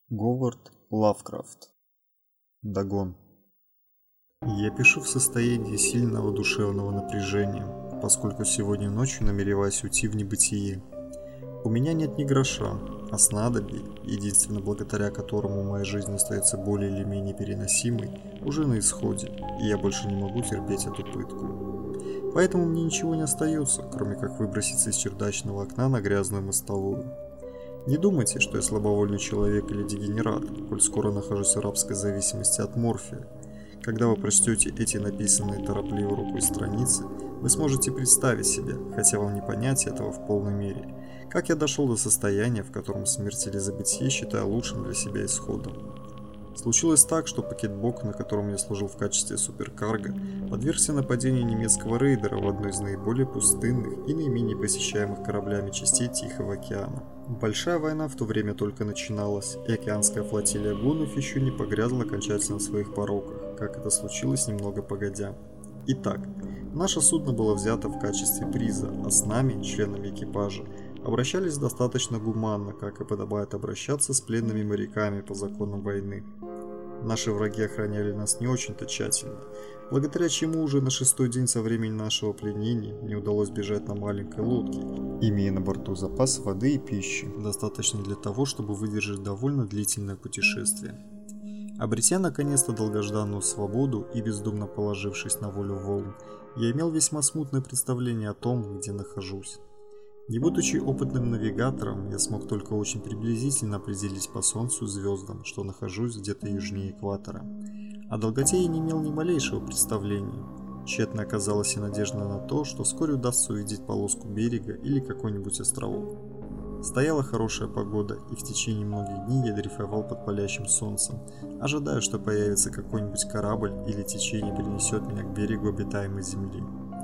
Говард Лавкрафт. Дагон. Я пишу в состоянии сильного душевного напряжения, поскольку сегодня ночью намереваюсь уйти в небытие. У меня нет ни гроша, а снадобье, единственно благодаря которому моя жизнь остается более или менее переносимой, уже на исходе, и я больше не могу терпеть эту пытку. Поэтому мне ничего не остается, кроме как выброситься из чердачного окна на грязную мостовую. Не думайте, что я слабовольный человек или дегенерат, коль скоро нахожусь в рабской зависимости от морфия. Когда вы прочтете эти написанные торопливой рукой страницы, вы сможете представить себе, хотя вам не понять этого в полной мере, как я дошел до состояния, в котором смерть или забытие считаю лучшим для себя исходом. Случилось так, что пакетбок, на котором я служил в качестве суперкарго, подвергся нападению немецкого рейдера в одной из наиболее пустынных и наименее посещаемых кораблями частей Тихого океана. Большая война в то время только начиналась, и океанская флотилия гуннов еще не погрязла окончательно в своих пороках, как это случилось немного погодя. Итак, наше судно было взято в качестве приза, а с нами, членами экипажа, обращались достаточно гуманно, как и подобает обращаться с пленными моряками по законам войны. Наши враги охраняли нас не очень-то тщательно, благодаря чему уже на 6-й день со времени нашего пленения мне удалось бежать на маленькой лодке, имея на борту запас воды и пищи, достаточный для того, чтобы выдержать довольно длительное путешествие. Обретя наконец-то долгожданную свободу и бездумно положившись на волю волн, я имел весьма смутное представление о том, где нахожусь. Не будучи опытным навигатором, я смог только очень приблизительно определить по Солнцу и звездам, что нахожусь где-то южнее экватора. О долготе я не имел ни малейшего представления. Тщетно оказалась и надежда на то, что вскоре удастся увидеть полоску берега или какой-нибудь островок. Стояла хорошая погода, и в течение многих дней я дрейфовал под палящим солнцем, ожидая, что появится какой-нибудь корабль или течение принесет меня к берегу обитаемой земли.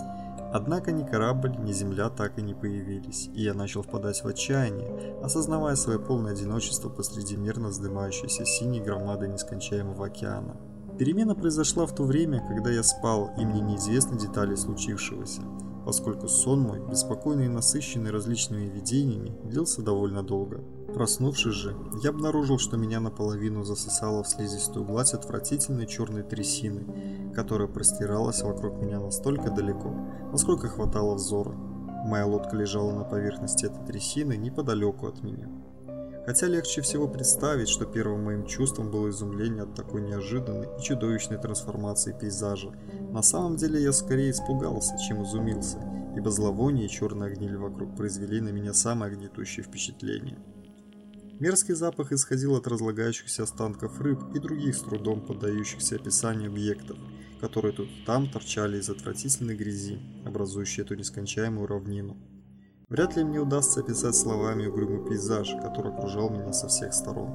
Однако ни корабль, ни земля так и не появились, и я начал впадать в отчаяние, осознавая свое полное одиночество посреди мерно вздымающейся синей громады нескончаемого океана. Перемена произошла в то время, когда я спал, и мне неизвестны детали случившегося, поскольку сон мой, беспокойный и насыщенный различными видениями, длился довольно долго. Проснувшись же, я обнаружил, что меня наполовину засосало в слизистую гладь отвратительной черной трясины, которая простиралась вокруг меня настолько далеко, насколько хватало взора. Моя лодка лежала на поверхности этой трясины неподалеку от меня. Хотя легче всего представить, что первым моим чувством было изумление от такой неожиданной и чудовищной трансформации пейзажа, на самом деле я скорее испугался, чем изумился, ибо зловоние и черная гниль вокруг произвели на меня самое гнетущее впечатление. Мерзкий запах исходил от разлагающихся останков рыб и других с трудом поддающихся описанию объектов, которые тут и там торчали из отвратительной грязи, образующей эту нескончаемую равнину. Вряд ли мне удастся описать словами угрюмый пейзаж, который окружал меня со всех сторон.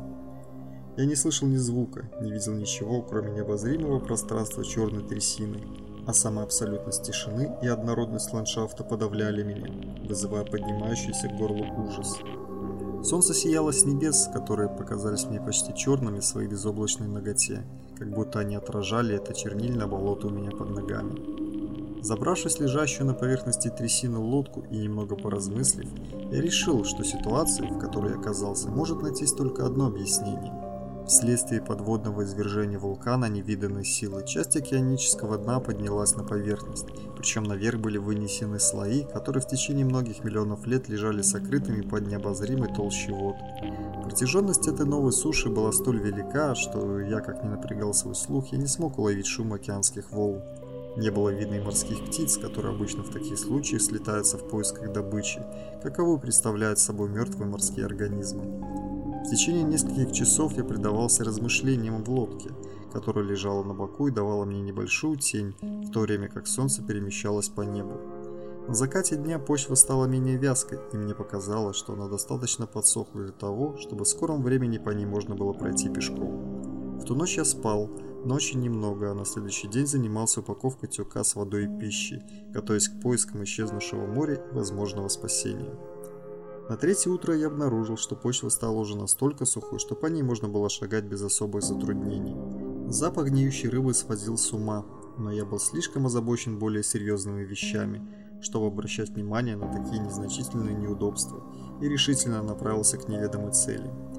Я не слышал ни звука, не видел ничего, кроме необозримого пространства черной трясины, а сама абсолютность тишины и однородность ландшафта подавляли меня, вызывая поднимающийся к горлу ужас. Солнце сияло с небес, которые показались мне почти черными в своей безоблачной наготе, как будто они отражали это чернильное болото у меня под ногами. Забравшись в лежащую на поверхности трясины лодку и немного поразмыслив, я решил, что ситуация, в которой я оказался, может найтись только одно объяснение. Вследствие подводного извержения вулкана невиданной силы, часть океанического дна поднялась на поверхность, причем наверх были вынесены слои, которые в течение многих миллионов лет лежали сокрытыми под необозримой толщей вод. Протяженность этой новой суши была столь велика, что я, как ни напрягал свой слух, я не смог уловить шум океанских волн. Не было видно и морских птиц, которые обычно в таких случаях слетаются в поисках добычи, каковую представляют собой мертвые морские организмы. В течение нескольких часов я предавался размышлениям в лодке, которая лежала на боку и давала мне небольшую тень, в то время как солнце перемещалось по небу. На закате дня почва стала менее вязкой, и мне показалось, что она достаточно подсохла для того, чтобы в скором времени по ней можно было пройти пешком. В ту ночь я спал, но очень немного, а на следующий день занимался упаковкой тюка с водой и пищей, готовясь к поискам исчезнувшего моря и возможного спасения. На третье утро я обнаружил, что почва стала уже настолько сухой, что по ней можно было шагать без особых затруднений. Запах гниющей рыбы сводил с ума, но я был слишком озабочен более серьезными вещами, чтобы обращать внимание на такие незначительные неудобства, и решительно направился к неведомой цели.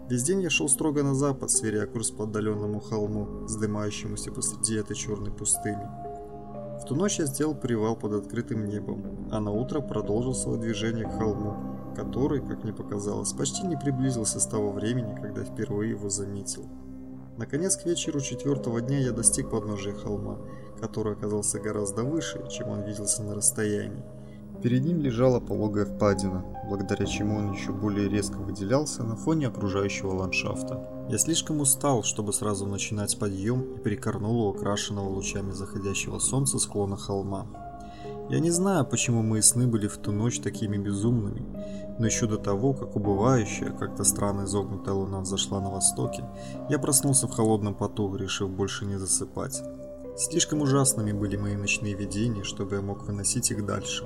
Весь день я шел строго на запад, сверяя курс по отдаленному холму, вздымающемуся посреди этой черной пустыни. В ту ночь я сделал привал под открытым небом, а на утро продолжил свое движение к холму, который, как мне показалось, почти не приблизился с того времени, когда впервые его заметил. Наконец, к вечеру четвертого дня я достиг подножия холма, который оказался гораздо выше, чем он виделся на расстоянии. Перед ним лежала пологая впадина, благодаря чему он еще более резко выделялся на фоне окружающего ландшафта. Я слишком устал, чтобы сразу начинать подъем, и прикорнул у окрашенного лучами заходящего солнца склона холма. Я не знаю, почему мои сны были в ту ночь такими безумными, но еще до того, как убывающая, как-то странно изогнутая луна взошла на востоке, я проснулся в холодном поту, решив больше не засыпать. Слишком ужасными были мои ночные видения, чтобы я мог выносить их дальше.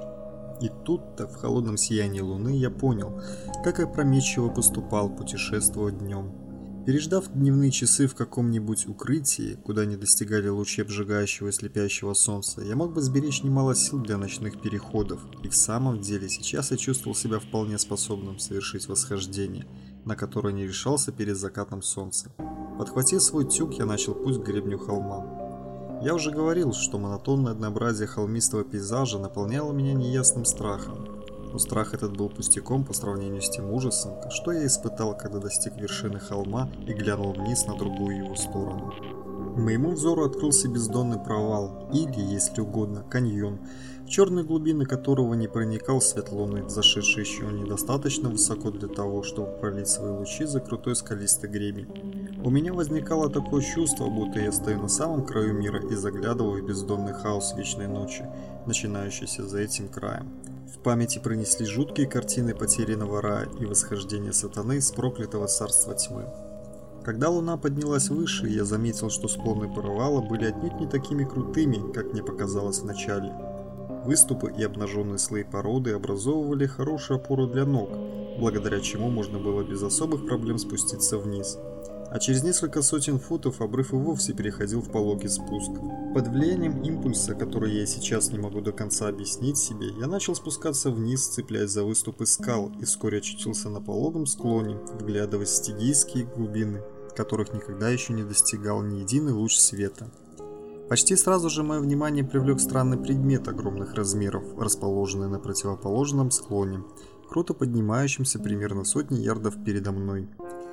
И тут-то, в холодном сиянии луны, я понял, как опрометчиво поступал, путешествуя днем. Переждав дневные часы в каком-нибудь укрытии, куда не достигали лучи обжигающего и слепящего солнца, я мог бы сберечь немало сил для ночных переходов, и в самом деле сейчас я чувствовал себя вполне способным совершить восхождение, на которое не решался перед закатом солнца. Подхватив свой тюк, я начал путь к гребню холма. Я уже говорил, что монотонное однообразие холмистого пейзажа наполняло меня неясным страхом. Но страх этот был пустяком по сравнению с тем ужасом, что я испытал, когда достиг вершины холма и глянул вниз на другую его сторону. Моему взору открылся бездонный провал, или, если угодно, каньон, в черные глубины которого не проникал свет луны, зашедший еще недостаточно высоко для того, чтобы пролить свои лучи за крутой скалистый гребень. У меня возникало такое чувство, будто я стою на самом краю мира и заглядываю в бездонный хаос вечной ночи, начинающийся за этим краем. В памяти пронеслись жуткие картины потерянного рая и восхождения сатаны с проклятого царства тьмы. Когда луна поднялась выше, я заметил, что склоны провала были отнюдь не такими крутыми, как мне показалось вначале. Выступы и обнаженные слои породы образовывали хорошую опору для ног, благодаря чему можно было без особых проблем спуститься вниз. А через несколько сотен футов обрыв и вовсе переходил в пологий спуск. Под влиянием импульса, который я сейчас не могу до конца объяснить себе, я начал спускаться вниз, цепляясь за выступы скал, и вскоре очутился на пологом склоне, вглядываясь в стигийские глубины, которых никогда еще не достигал ни единый луч света. Почти сразу же мое внимание привлек странный предмет огромных размеров, расположенный на противоположном склоне, круто поднимающимся примерно сотни ярдов передо мной.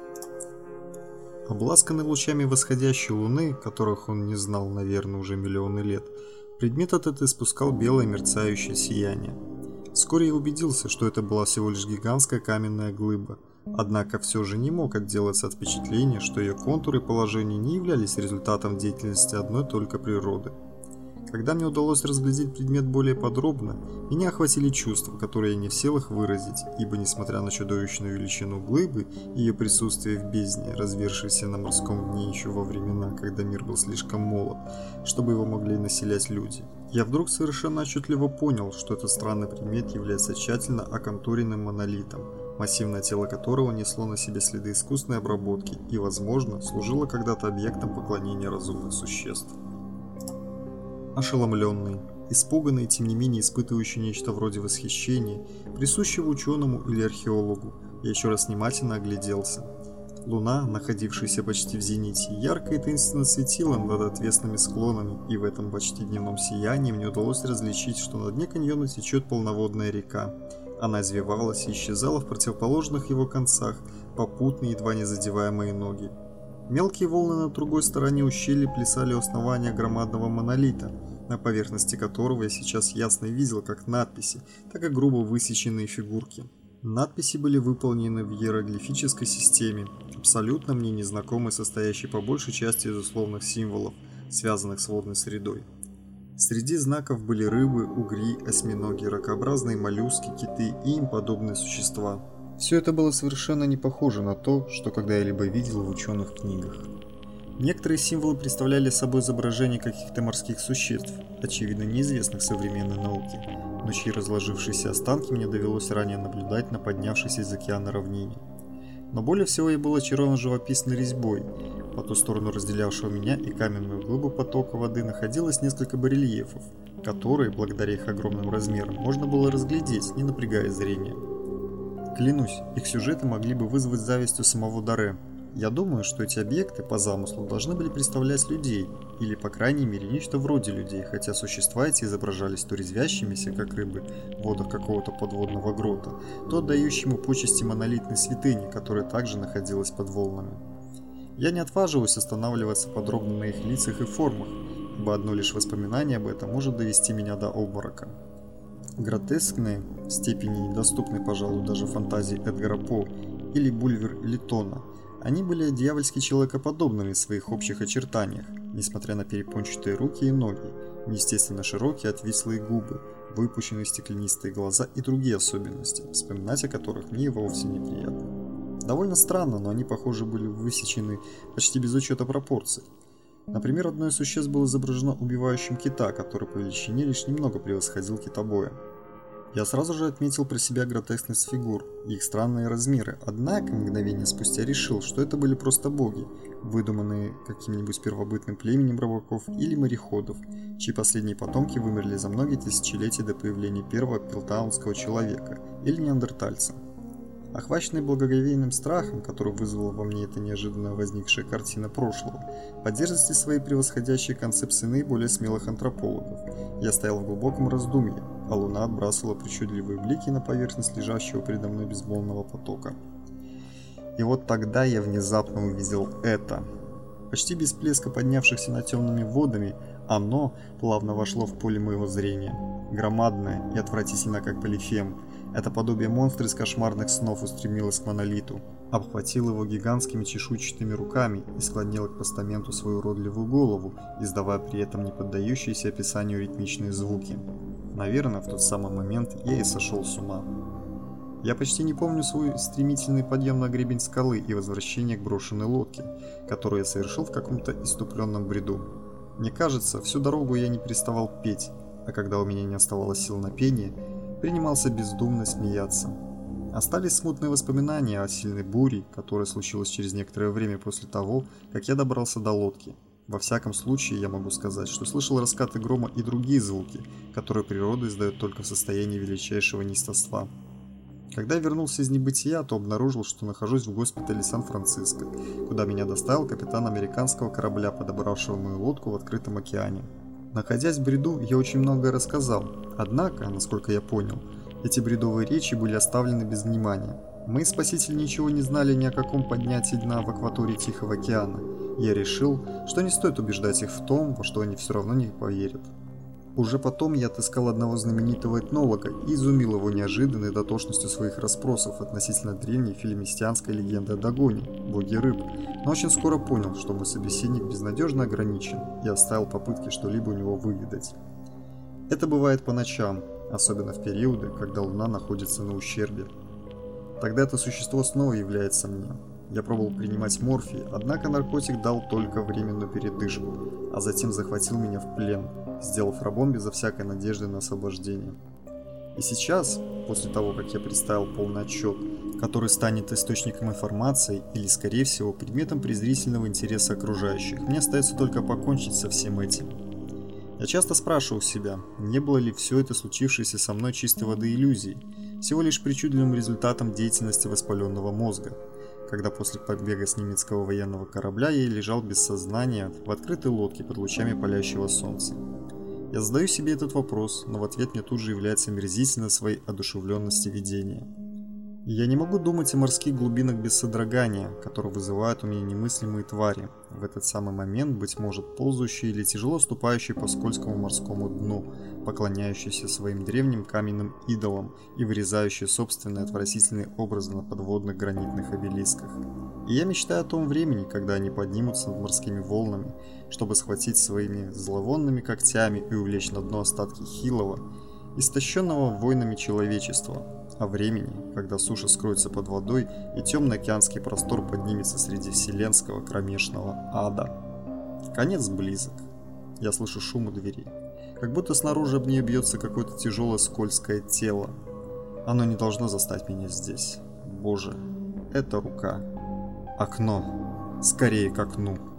Обласканный лучами восходящей луны, которых он не знал, наверное, уже миллионы лет, предмет этот испускал белое мерцающее сияние. Вскоре я убедился, что это была всего лишь гигантская каменная глыба, однако все же не мог отделаться от впечатления, что ее контуры и положение не являлись результатом деятельности одной только природы. Когда мне удалось разглядеть предмет более подробно, меня охватили чувства, которые я не в силах выразить, ибо несмотря на чудовищную величину глыбы и ее присутствие в бездне, развершейся на морском дне еще во времена, когда мир был слишком молод, чтобы его могли населять люди, я вдруг совершенно отчетливо понял, что этот странный предмет является тщательно оконтуренным монолитом, массивное тело которого несло на себе следы искусственной обработки и, возможно, служило когда-то объектом поклонения разумных существ. Ошеломленный, испуганный, тем не менее испытывающий нечто вроде восхищения, присущего ученому или археологу, я еще раз внимательно огляделся. Луна, находившаяся почти в зените, ярко и таинственно светила над отвесными склонами, и в этом почти дневном сиянии мне удалось различить, что на дне каньона течет полноводная река. Она извивалась и исчезала в противоположных его концах, попутно едва не задевая мои ноги. Мелкие волны на другой стороне ущелья плясали у основания громадного монолита, на поверхности которого я сейчас ясно видел как надписи, так и грубо высеченные фигурки. Надписи были выполнены в иероглифической системе, абсолютно мне незнакомой, состоящей по большей части из условных символов, связанных с водной средой. Среди знаков были рыбы, угри, осьминоги, ракообразные моллюски, киты и им подобные существа. Все это было совершенно не похоже на то, что когда-либо видел в ученых книгах. Некоторые символы представляли собой изображение каких-то морских существ, очевидно неизвестных современной науке, но чьи разложившиеся останки мне довелось ранее наблюдать на поднявшейся из океана равнине. Но более всего я был очарован живописной резьбой. По ту сторону разделявшего меня и каменную глыбу потока воды находилось несколько барельефов, которые, благодаря их огромным размерам, можно было разглядеть, не напрягая зрения. Клянусь, их сюжеты могли бы вызвать зависть у самого Даре. Я думаю, что эти объекты по замыслу должны были представлять людей, или по крайней мере нечто вроде людей, хотя существа эти изображались то резвящимися, как рыбы, в водах какого-то подводного грота, то отдающему почести монолитной святыни, которая также находилась под волнами. Я не отваживаюсь останавливаться подробно на их лицах и формах, ибо одно лишь воспоминание об этом может довести меня до обморока. Гротескные, в степени недоступной, пожалуй, даже фантазии Эдгара По или Бульвер-Литтона, они были дьявольски человекоподобными в своих общих очертаниях, несмотря на перепончатые руки и ноги, неестественно широкие отвислые губы, выпущенные стеклянистые глаза и другие особенности, вспоминать о которых мне вовсе неприятно. Довольно странно, но они, похоже, были высечены почти без учета пропорций. Например, одно из существ было изображено убивающим кита, который по величине лишь немного превосходил китобоя. Я сразу же отметил про себя гротескность фигур и их странные размеры, однако мгновение спустя решил, что это были просто боги, выдуманные каким-нибудь первобытным племенем рыбаков или мореходов, чьи последние потомки вымерли за многие тысячелетия до появления первого пилтаунского человека или неандертальца. Охваченный благоговейным страхом, который вызвала во мне эта неожиданно возникшая картина прошлого, по дерзости своей превосходящей концепции наиболее смелых антропологов, я стоял в глубоком раздумье, а луна отбрасывала причудливые блики на поверхность лежащего передо мной безмолвного потока. И вот тогда я внезапно увидел это. Почти без плеска поднявшихся над темными водами, оно плавно вошло в поле моего зрения. Громадное и отвратительно, как Полифем, это подобие монстра из кошмарных снов устремилось к монолиту, обхватило его гигантскими чешуйчатыми руками и склонило к постаменту свою уродливую голову, издавая при этом не поддающиеся описанию ритмичные звуки. Наверное, в тот самый момент я и сошел с ума. Я почти не помню свой стремительный подъем на гребень скалы и возвращение к брошенной лодке, которую я совершил в каком-то исступленном бреду. Мне кажется, всю дорогу я не переставал петь, а когда у меня не оставалось сил на пение, принимался бездумно смеяться. Остались смутные воспоминания о сильной буре, которая случилась через некоторое время после того, как я добрался до лодки. Во всяком случае, я могу сказать, что слышал раскаты грома и другие звуки, которые природа издает только в состоянии величайшего неистовства. Когда я вернулся из небытия, то обнаружил, что нахожусь в госпитале Сан-Франциско, куда меня доставил капитан американского корабля, подобравшего мою лодку в открытом океане. Находясь в бреду, я очень многое рассказал, однако, насколько я понял, эти бредовые речи были оставлены без внимания. Мы, спасители, ничего не знали ни о каком поднятии дна в акватории Тихого океана. Я решил, что не стоит убеждать их в том, во что они все равно не поверят. Уже потом я отыскал одного знаменитого этнолога и изумил его неожиданной дотошностью своих расспросов относительно древней филимистианской легенды о Дагоне, боге рыб, но очень скоро понял, что мой собеседник безнадежно ограничен, и оставил попытки что-либо у него выведать. Это бывает по ночам, особенно в периоды, когда луна находится на ущербе. Тогда это существо снова является мне. Я пробовал принимать морфий, однако наркотик дал только временную передышку, а затем захватил меня в плен, сделав рабом безо всякой надежды на освобождение. И сейчас, после того, как я представил полный отчет, который станет источником информации или, скорее всего, предметом презрительного интереса окружающих, мне остается только покончить со всем этим. Я часто спрашивал себя, не было ли все это случившееся со мной чистой воды иллюзией, всего лишь причудливым результатом деятельности воспаленного мозга, когда после побега с немецкого военного корабля я лежал без сознания в открытой лодке под лучами палящего солнца. Я задаю себе этот вопрос, но в ответ мне тут же является омерзительно своей одушевленности видения. И я не могу думать о морских глубинах без содрогания, которые вызывают у меня немыслимые твари, в этот самый момент, быть может, ползающие или тяжело ступающие по скользкому морскому дну, поклоняющиеся своим древним каменным идолам и вырезающие собственные отвратительные образы на подводных гранитных обелисках. И я мечтаю о том времени, когда они поднимутся над морскими волнами, чтобы схватить своими зловонными когтями и увлечь на дно остатки хилого, истощенного войнами человечества, о времени, когда суша скроется под водой и темный океанский простор поднимется среди вселенского кромешного ада. Конец близок. Я слышу шум у двери. Как будто снаружи об нее бьется какое-то тяжелое скользкое тело. Оно не должно застать меня здесь. Боже, это рука. Окно. Скорее к окну.